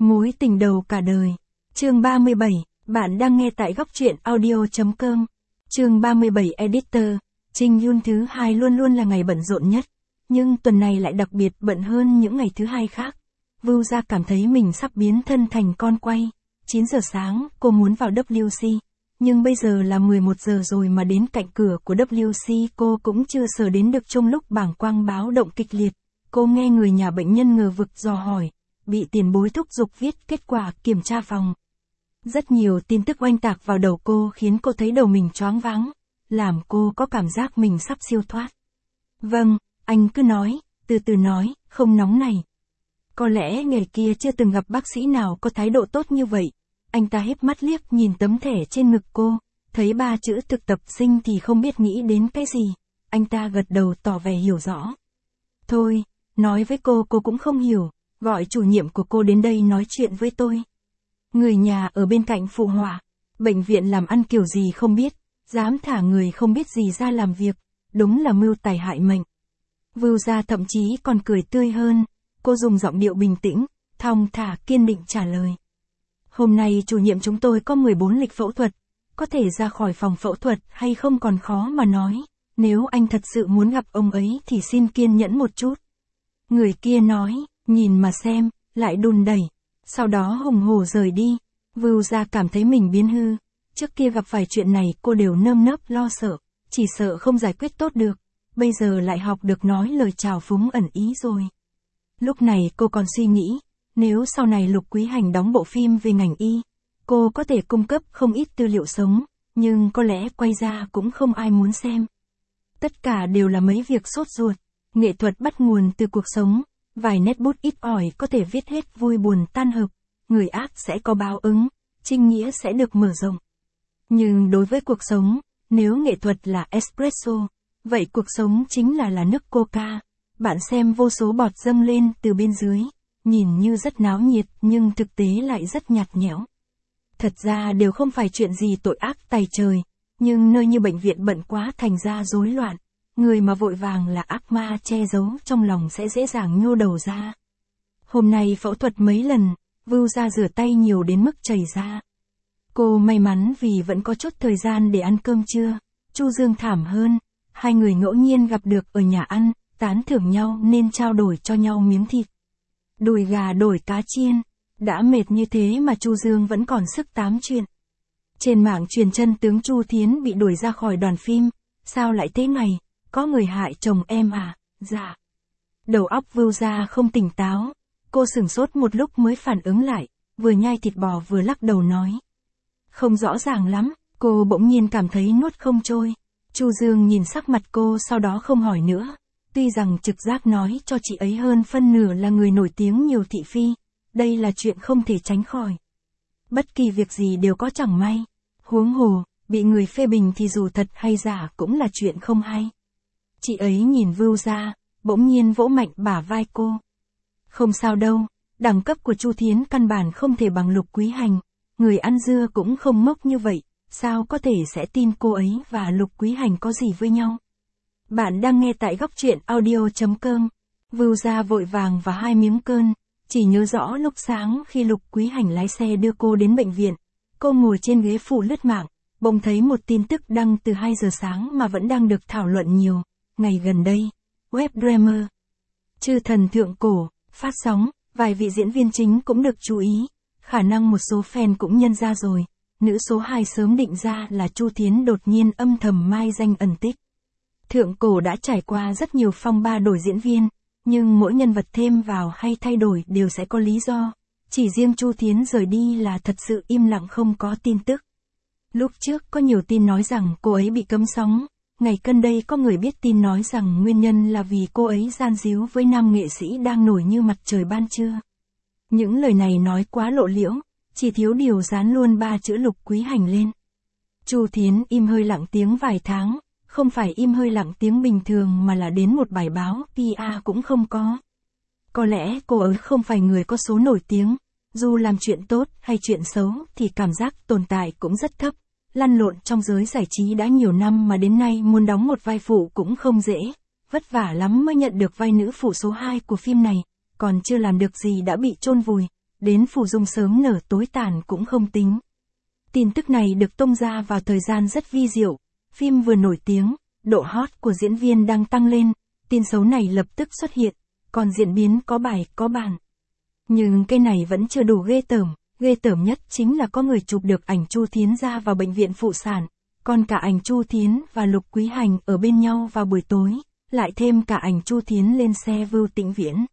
Mối tình đầu cả đời. Chương 37, bạn đang nghe tại góc truyện audio.com. Chương 37 Editor, Trình Yun thứ hai luôn luôn là ngày bận rộn nhất, nhưng tuần này lại đặc biệt bận hơn những ngày thứ hai khác. Vưu Gia cảm thấy mình sắp biến thân thành con quay. 9 giờ sáng, cô muốn vào WC, nhưng bây giờ là 11 giờ rồi mà đến cạnh cửa của WC cô cũng chưa sờ đến được. Trong lúc bảng quang báo động kịch liệt, cô nghe người nhà bệnh nhân ngờ vực dò hỏi, bị tiền bối thúc giục viết kết quả kiểm tra phòng. Rất nhiều tin tức oanh tạc vào đầu cô khiến cô thấy đầu mình choáng váng, làm cô có cảm giác mình sắp siêu thoát. Vâng, anh cứ nói, từ từ nói, không nóng này. Có lẽ ngày kia chưa từng gặp bác sĩ nào có thái độ tốt như vậy. Anh ta híp mắt liếc nhìn tấm thẻ trên ngực cô, thấy 3 chữ thực tập sinh thì không biết nghĩ đến cái gì. Anh ta gật đầu tỏ vẻ hiểu rõ. Thôi, nói với cô cũng không hiểu, gọi chủ nhiệm của cô đến đây nói chuyện với tôi. Người nhà ở bên cạnh phụ họa, bệnh viện làm ăn kiểu gì không biết, dám thả người không biết gì ra làm việc, đúng là mưu tài hại mệnh. Vưu Gia thậm chí còn cười tươi hơn, cô dùng giọng điệu bình tĩnh, thong thả kiên định trả lời. Hôm nay chủ nhiệm chúng tôi có 14 lịch phẫu thuật, có thể ra khỏi phòng phẫu thuật hay không còn khó mà nói, nếu anh thật sự muốn gặp ông ấy thì xin kiên nhẫn một chút. Người kia nói, nhìn mà xem, lại đùn đẩy, sau đó hùng hổ rời đi. Vưu Gia cảm thấy mình biến hư, trước kia gặp phải chuyện này cô đều nơm nớp lo sợ, chỉ sợ không giải quyết tốt được, bây giờ lại học được nói lời chào phúng ẩn ý rồi. Lúc này cô còn suy nghĩ, nếu sau này Lục Quý Hành đóng bộ phim về ngành y, cô có thể cung cấp không ít tư liệu sống, nhưng có lẽ quay ra cũng không ai muốn xem. Tất cả đều là mấy việc sốt ruột, nghệ thuật bắt nguồn từ cuộc sống, vài nét bút ít ỏi có thể viết hết vui buồn tan hợp, người ác sẽ có báo ứng, trinh nghĩa sẽ được mở rộng. Nhưng đối với cuộc sống, nếu nghệ thuật là espresso, vậy cuộc sống chính là nước coca. Bạn xem vô số bọt dâng lên từ bên dưới, nhìn như rất náo nhiệt nhưng thực tế lại rất nhạt nhẽo. Thật ra đều không phải chuyện gì tội ác tày trời, nhưng nơi như bệnh viện bận quá thành ra rối loạn, người mà vội vàng là ác ma che giấu trong lòng sẽ dễ dàng nhô đầu ra. Hôm nay phẫu thuật mấy lần, Vưu Gia rửa tay nhiều đến mức chảy ra. Cô may mắn vì vẫn có chút thời gian để ăn cơm trưa. Chu Dương thảm hơn, hai người ngẫu nhiên gặp được ở nhà ăn, tán thưởng nhau nên trao đổi cho nhau miếng thịt. Đùi gà đổi cá chiên, đã mệt như thế mà Chu Dương vẫn còn sức tám chuyện. Trên mạng truyền chân tướng Chu Thiến bị đuổi ra khỏi đoàn phim, sao lại thế này, có người hại chồng em à, dạ. Đầu óc Vưu Gia không tỉnh táo, cô sửng sốt một lúc mới phản ứng lại, vừa nhai thịt bò vừa lắc đầu nói. Không rõ ràng lắm, cô bỗng nhiên cảm thấy nuốt không trôi. Chu Dương nhìn sắc mặt cô sau đó không hỏi nữa. Tuy rằng trực giác nói cho chị ấy hơn phân nửa là người nổi tiếng nhiều thị phi, đây là chuyện không thể tránh khỏi. Bất kỳ việc gì đều có chẳng may, huống hồ, bị người phê bình thì dù thật hay giả cũng là chuyện không hay. Chị ấy nhìn Vưu Gia, bỗng nhiên vỗ mạnh bả vai cô. Không sao đâu, đẳng cấp của Chu Thiến căn bản không thể bằng Lục Quý Hành, người ăn dưa cũng không ngốc như vậy, sao có thể sẽ tin cô ấy và Lục Quý Hành có gì với nhau. Bạn đang nghe tại góc truyện audio.com. Vưu Gia vội vàng và hai miếng cơm, chỉ nhớ rõ lúc sáng khi Lục Quý Hành lái xe đưa cô đến bệnh viện, cô ngồi trên ghế phụ lướt mạng, bỗng thấy một tin tức đăng từ 2 giờ sáng mà vẫn đang được thảo luận nhiều. Ngày gần đây, webdreamer Chư Thần Thượng Cổ phát sóng, vài vị diễn viên chính cũng được chú ý, khả năng một số fan cũng nhận ra rồi. Nữ số 2 sớm định ra là Chu Thiến đột nhiên âm thầm mai danh ẩn tích. Thượng Cổ đã trải qua rất nhiều phong ba đổi diễn viên, nhưng mỗi nhân vật thêm vào hay thay đổi đều sẽ có lý do. Chỉ riêng Chu Thiến rời đi là thật sự im lặng không có tin tức. Lúc trước có nhiều tin nói rằng cô ấy bị cấm sóng, ngày gần đây có người biết tin nói rằng nguyên nhân là vì cô ấy gian díu với nam nghệ sĩ đang nổi như mặt trời ban trưa. Những lời này nói quá lộ liễu, chỉ thiếu điều dán luôn 3 chữ Lục Quý Hành lên. Chu Thiến im hơi lặng tiếng vài tháng, không phải im hơi lặng tiếng bình thường mà là đến một bài báo PR cũng không có. Có lẽ cô ấy không phải người có số nổi tiếng, dù làm chuyện tốt hay chuyện xấu thì cảm giác tồn tại cũng rất thấp. Lăn lộn trong giới giải trí đã nhiều năm mà đến nay muốn đóng một vai phụ cũng không dễ, vất vả lắm mới nhận được vai nữ phụ số 2 của phim này, còn chưa làm được gì đã bị chôn vùi. đến Phủ Dung sớm nở tối tàn cũng không tính. Tin tức này được tung ra vào thời gian rất vi diệu, phim vừa nổi tiếng, độ hot của diễn viên đang tăng lên, tin xấu này lập tức xuất hiện, còn diễn biến có bài có bản. Nhưng cái này vẫn chưa đủ ghê tởm nhất chính là có người chụp được ảnh Chu Thiến ra vào bệnh viện phụ sản, còn cả ảnh Chu Thiến và Lục Quý Hành ở bên nhau vào buổi tối, lại thêm cả ảnh Chu Thiến lên xe Vưu Tĩnh Viễn.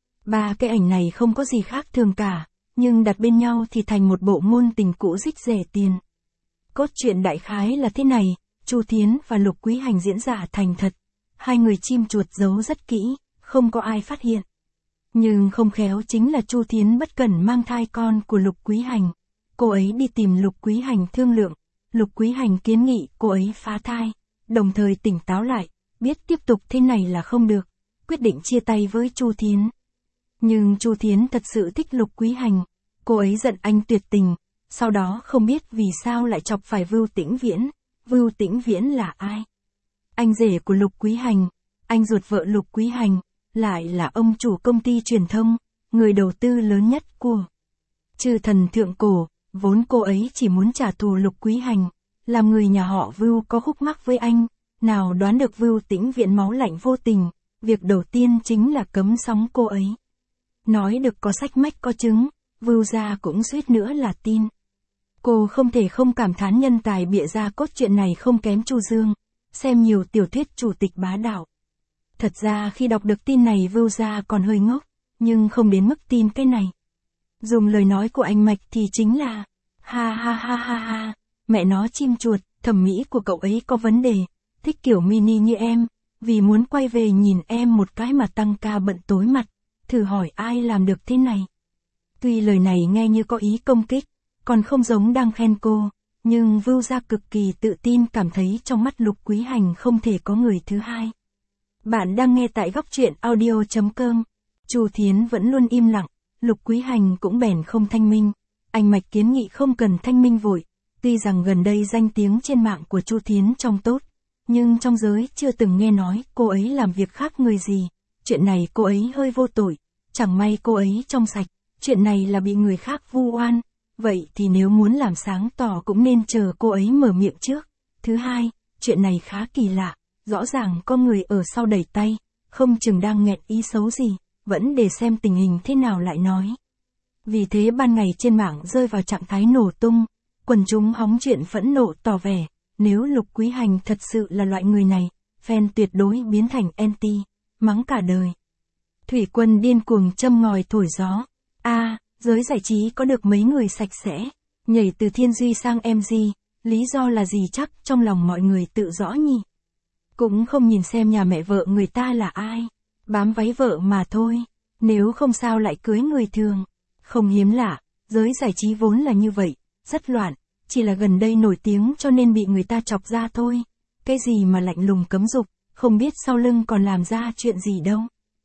Ba cái ảnh này không có gì khác thường cả, nhưng đặt bên nhau thì thành một bộ ngôn tình cũ rích rẻ tiền. Cốt truyện đại khái là thế này, Chu Thiến và Lục Quý Hành diễn giả thành thật, hai người chim chuột giấu rất kỹ, không có ai phát hiện. Nhưng không khéo chính là Chu Thiến bất cẩn mang thai con của Lục Quý Hành. Cô ấy đi tìm Lục Quý Hành thương lượng, Lục Quý Hành kiến nghị cô ấy phá thai, đồng thời tỉnh táo lại, biết tiếp tục thế này là không được, quyết định chia tay với Chu Thiến. Nhưng Chu Thiến thật sự thích Lục Quý Hành, cô ấy giận anh tuyệt tình, sau đó không biết vì sao lại chọc phải Vưu Tĩnh Viễn. Vưu Tĩnh Viễn là ai? Anh rể của Lục Quý Hành, anh ruột vợ Lục Quý Hành, lại là ông chủ công ty truyền thông, người đầu tư lớn nhất của Chư Thần thượng cổ, vốn cô ấy chỉ muốn trả thù Lục Quý Hành, làm người nhà họ Vưu có khúc mắc với anh, nào đoán được Vưu Tĩnh Viễn máu lạnh vô tình, việc đầu tiên chính là cấm sóng cô ấy. Nói được có sách mách có chứng, Vưu gia cũng suýt nữa là tin. Cô không thể không cảm thán nhân tài bịa ra cốt truyện này không kém Chu Dương, xem nhiều tiểu thuyết chủ tịch bá đạo. Thật ra khi đọc được tin này Vưu gia còn hơi ngốc, nhưng không đến mức tin cái này. Dùng lời nói của anh Mạch thì chính là, ha ha ha ha ha, mẹ nó chim chuột, thẩm mỹ của cậu ấy có vấn đề, thích kiểu mini như em, vì muốn quay về nhìn em một cái mà tăng ca bận tối mặt, thử hỏi ai làm được thế này. Tuy lời này nghe như có ý công kích, còn không giống đang khen cô, nhưng Vưu gia cực kỳ tự tin cảm thấy trong mắt Lục Quý Hành không thể có người thứ hai. Bạn đang nghe tại góc truyện audio.com. Chu Thiến vẫn luôn im lặng, Lục Quý Hành cũng bèn không thanh minh. Anh Mạch kiến nghị không cần thanh minh vội, tuy rằng gần đây danh tiếng trên mạng của Chu Thiến trông tốt, nhưng trong giới chưa từng nghe nói cô ấy làm việc khác người gì. Chuyện này cô ấy hơi vô tội, chẳng may cô ấy trong sạch, chuyện này là bị người khác vu oan. Vậy thì nếu muốn làm sáng tỏ cũng nên chờ cô ấy mở miệng trước. Thứ hai, chuyện này khá kỳ lạ, rõ ràng có người ở sau đẩy tay, không chừng đang nghẹn ý xấu gì, vẫn để xem tình hình thế nào lại nói. Vì thế ban ngày trên mạng rơi vào trạng thái nổ tung, quần chúng hóng chuyện phẫn nộ tỏ vẻ, nếu Lục Quý Hành thật sự là loại người này, fan tuyệt đối biến thành anti, mắng cả đời. Thủy Quân điên cuồng châm ngòi thổi gió. Giới giải trí có được mấy người sạch sẽ, nhảy từ Thiên Duy sang MG, lý do là gì chắc trong lòng mọi người tự rõ nhỉ. Cũng không nhìn xem nhà mẹ vợ người ta là ai, bám váy vợ mà thôi, nếu không sao lại cưới người thường. Không hiếm lạ, giới giải trí vốn là như vậy, rất loạn, chỉ là gần đây nổi tiếng cho nên bị người ta chọc ra thôi. Cái gì mà lạnh lùng cấm dục, không biết sau lưng còn làm ra chuyện gì đâu.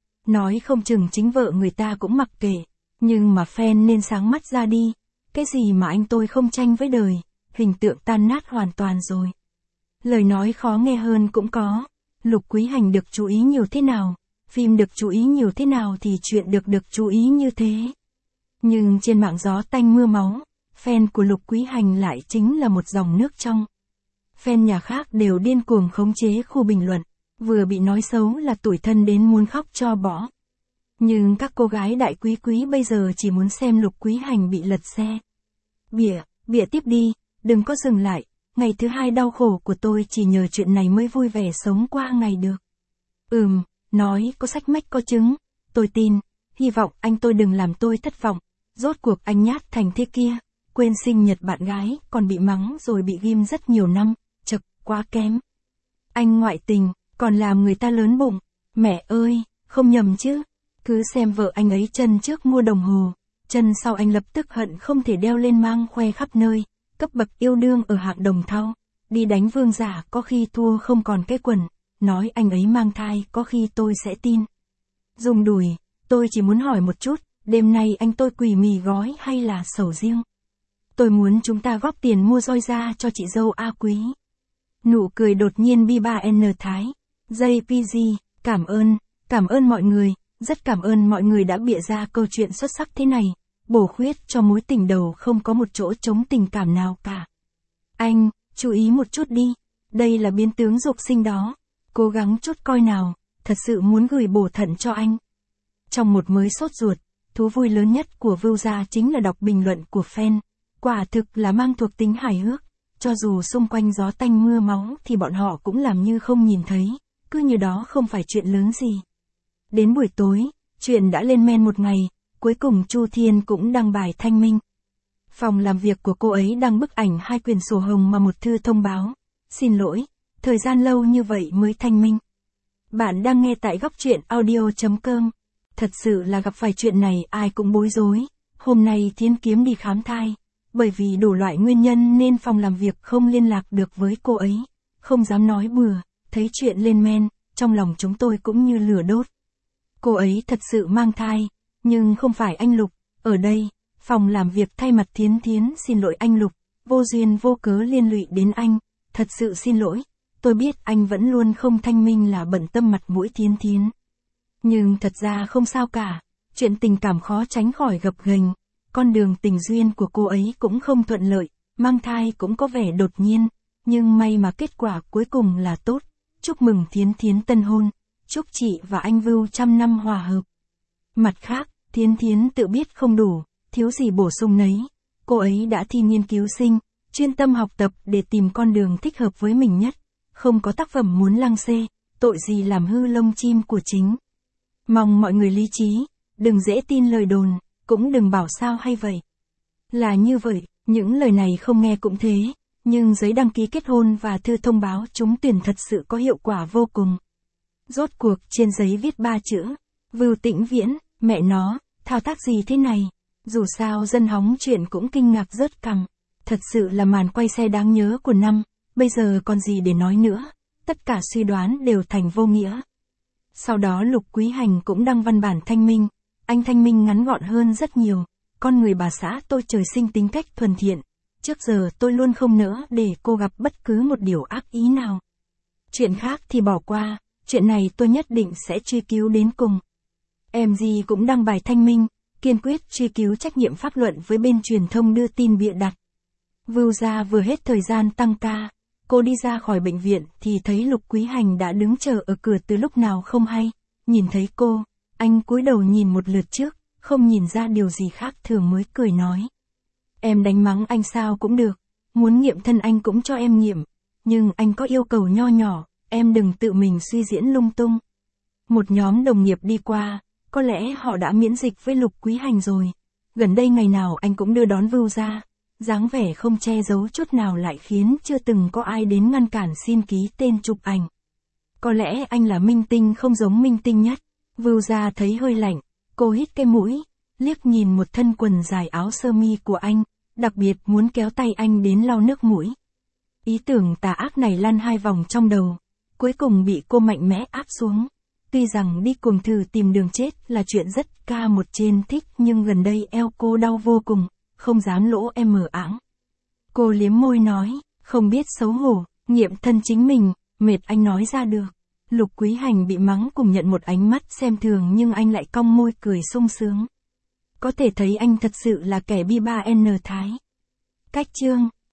Nói không chừng chính vợ người ta cũng mặc kệ. Nhưng mà fan nên sáng mắt ra đi, cái gì mà anh tôi không tranh với đời, hình tượng tan nát hoàn toàn rồi. Lời nói khó nghe hơn cũng có, Lục Quý Hành được chú ý nhiều thế nào, phim được chú ý nhiều thế nào thì chuyện được chú ý như thế. Nhưng trên mạng gió tanh mưa máu, fan của Lục Quý Hành lại chính là một dòng nước trong. Fan nhà khác đều điên cuồng khống chế khu bình luận, vừa bị nói xấu là tủi thân đến muốn khóc cho bỏ. Nhưng các cô gái đại quý bây giờ chỉ muốn xem Lục Quý Hành bị lật xe. Bịa tiếp đi, đừng có dừng lại, ngày thứ hai đau khổ của tôi chỉ nhờ chuyện này mới vui vẻ sống qua ngày được. Nói có sách mách có chứng, tôi tin, hy vọng anh tôi đừng làm tôi thất vọng, rốt cuộc anh nhát thành thế kia, quên sinh nhật bạn gái, còn bị mắng rồi bị ghim rất nhiều năm, chật, quá kém. Anh ngoại tình, còn làm người ta lớn bụng, mẹ ơi, không nhầm chứ. Cứ xem vợ anh ấy chân trước mua đồng hồ, chân sau anh lập tức hận không thể đeo lên mang khoe khắp nơi, cấp bậc yêu đương ở hạng đồng thau, đi đánh vương giả có khi thua không còn cái quần, nói anh ấy mang thai có khi tôi sẽ tin. Dùng đùi, tôi chỉ muốn hỏi một chút, đêm nay anh tôi quỳ mì gói hay là sầu riêng? Tôi muốn chúng ta góp tiền mua roi da cho chị dâu A Quý. Nụ cười đột nhiên B3N Thái, JPG, cảm ơn mọi người. Rất cảm ơn mọi người đã bịa ra câu chuyện xuất sắc thế này. bổ khuyết cho mối tình đầu không có một chỗ trống tình cảm nào cả. Anh, chú ý một chút đi, đây là biến tướng dục sinh đó, cố gắng chút coi nào, thật sự muốn gửi bổ thận cho anh. Trong một mới sốt ruột, thú vui lớn nhất của Vưu Gia chính là đọc bình luận của fan, quả thực là mang thuộc tính hài hước, cho dù xung quanh gió tanh mưa máu thì bọn họ cũng làm như không nhìn thấy, cứ như đó không phải chuyện lớn gì. Đến buổi tối, chuyện đã lên men một ngày, cuối cùng Chu Thiên cũng đăng bài thanh minh. Phòng làm việc của cô ấy đăng bức ảnh 2 quyển sổ hồng mà một thư thông báo. Xin lỗi, thời gian lâu như vậy mới thanh minh. Bạn đang nghe tại góc truyện audio.com. Thật sự là gặp phải chuyện này ai cũng bối rối. Hôm nay Thiến Kiếm đi khám thai. Bởi vì đủ loại nguyên nhân nên phòng làm việc không liên lạc được với cô ấy. Không dám nói bừa, thấy chuyện lên men, trong lòng chúng tôi cũng như lửa đốt. Cô ấy thật sự mang thai, nhưng không phải anh Lục. Ở đây, phòng làm việc thay mặt Thiến xin lỗi anh Lục, vô duyên vô cớ liên lụy đến anh. Thật sự xin lỗi, tôi biết anh vẫn luôn không thanh minh là bận tâm mặt mũi Thiến. Nhưng thật ra không sao cả, chuyện tình cảm khó tránh khỏi gập ghềnh, con đường tình duyên của cô ấy cũng không thuận lợi, mang thai cũng có vẻ đột nhiên, nhưng may mà kết quả cuối cùng là tốt. Chúc mừng Thiến tân hôn, chúc chị và anh Vưu trăm năm hòa hợp. Mặt khác, Thiến tự biết không đủ, thiếu gì bổ sung nấy, cô ấy đã thi nghiên cứu sinh, chuyên tâm học tập để tìm con đường thích hợp với mình nhất, không có tác phẩm muốn lăng xê, tội gì làm hư lông chim của chính. Mong mọi người lý trí, đừng dễ tin lời đồn, cũng đừng bảo sao hay vậy. Là như vậy, những lời này không nghe cũng thế, nhưng giấy đăng ký kết hôn và thư thông báo trúng tuyển thật sự có hiệu quả vô cùng. Rốt cuộc trên giấy viết 3 chữ, Vưu Tĩnh Viễn, mẹ nó, thao tác gì thế này? Dù sao dân hóng chuyện cũng kinh ngạc rớt cằm. Thật sự là màn quay xe đáng nhớ của năm, bây giờ còn gì để nói nữa, tất cả suy đoán đều thành vô nghĩa. Sau đó Lục Quý Hành cũng đăng văn bản thanh minh, anh thanh minh ngắn gọn hơn rất nhiều, con người bà xã tôi trời sinh tính cách thuần thiện, trước giờ tôi luôn không nỡ để cô gặp bất cứ một điều ác ý nào. Chuyện khác thì bỏ qua, chuyện này tôi nhất định sẽ truy cứu đến cùng. MG cũng đăng bài thanh minh, kiên quyết truy cứu trách nhiệm pháp luật với bên truyền thông đưa tin bịa đặt. Vưu Gia vừa hết thời gian tăng ca, cô đi ra khỏi bệnh viện thì thấy Lục Quý Hành đã đứng chờ ở cửa từ lúc nào không hay, nhìn thấy cô, anh cúi đầu nhìn một lượt trước, không nhìn ra điều gì khác thường mới cười nói. Em đánh mắng anh sao cũng được, muốn nghiệm thân anh cũng cho em nghiệm, nhưng anh có yêu cầu nho nhỏ, em đừng tự mình suy diễn lung tung. Một nhóm đồng nghiệp đi qua, có lẽ họ đã miễn dịch với Lục Quý Hành rồi, gần đây ngày nào anh cũng đưa đón Vưu Gia. Dáng vẻ không che giấu chút nào lại khiến chưa từng có ai đến ngăn cản xin ký tên chụp ảnh. Có lẽ anh là minh tinh không giống minh tinh nhất. Vưu Gia thấy hơi lạnh, cô hít cái mũi, liếc nhìn một thân quần dài áo sơ mi của anh, đặc biệt muốn kéo tay anh đến lau nước mũi. Ý tưởng tà ác này lăn 2 vòng trong đầu, cuối cùng bị cô mạnh mẽ áp xuống. Tuy rằng đi cuồng thử tìm đường chết là chuyện rất ca một trên thích, nhưng gần đây eo cô đau vô cùng, không dám lỗ em mở áng. Cô liếm môi nói, không biết xấu hổ, nghiệm thân chính mình, mệt anh nói ra được. Lục Quý Hành bị mắng cùng nhận một ánh mắt xem thường nhưng anh lại cong môi cười sung sướng. Có thể thấy anh thật sự là kẻ bi ba n thái. Cách chương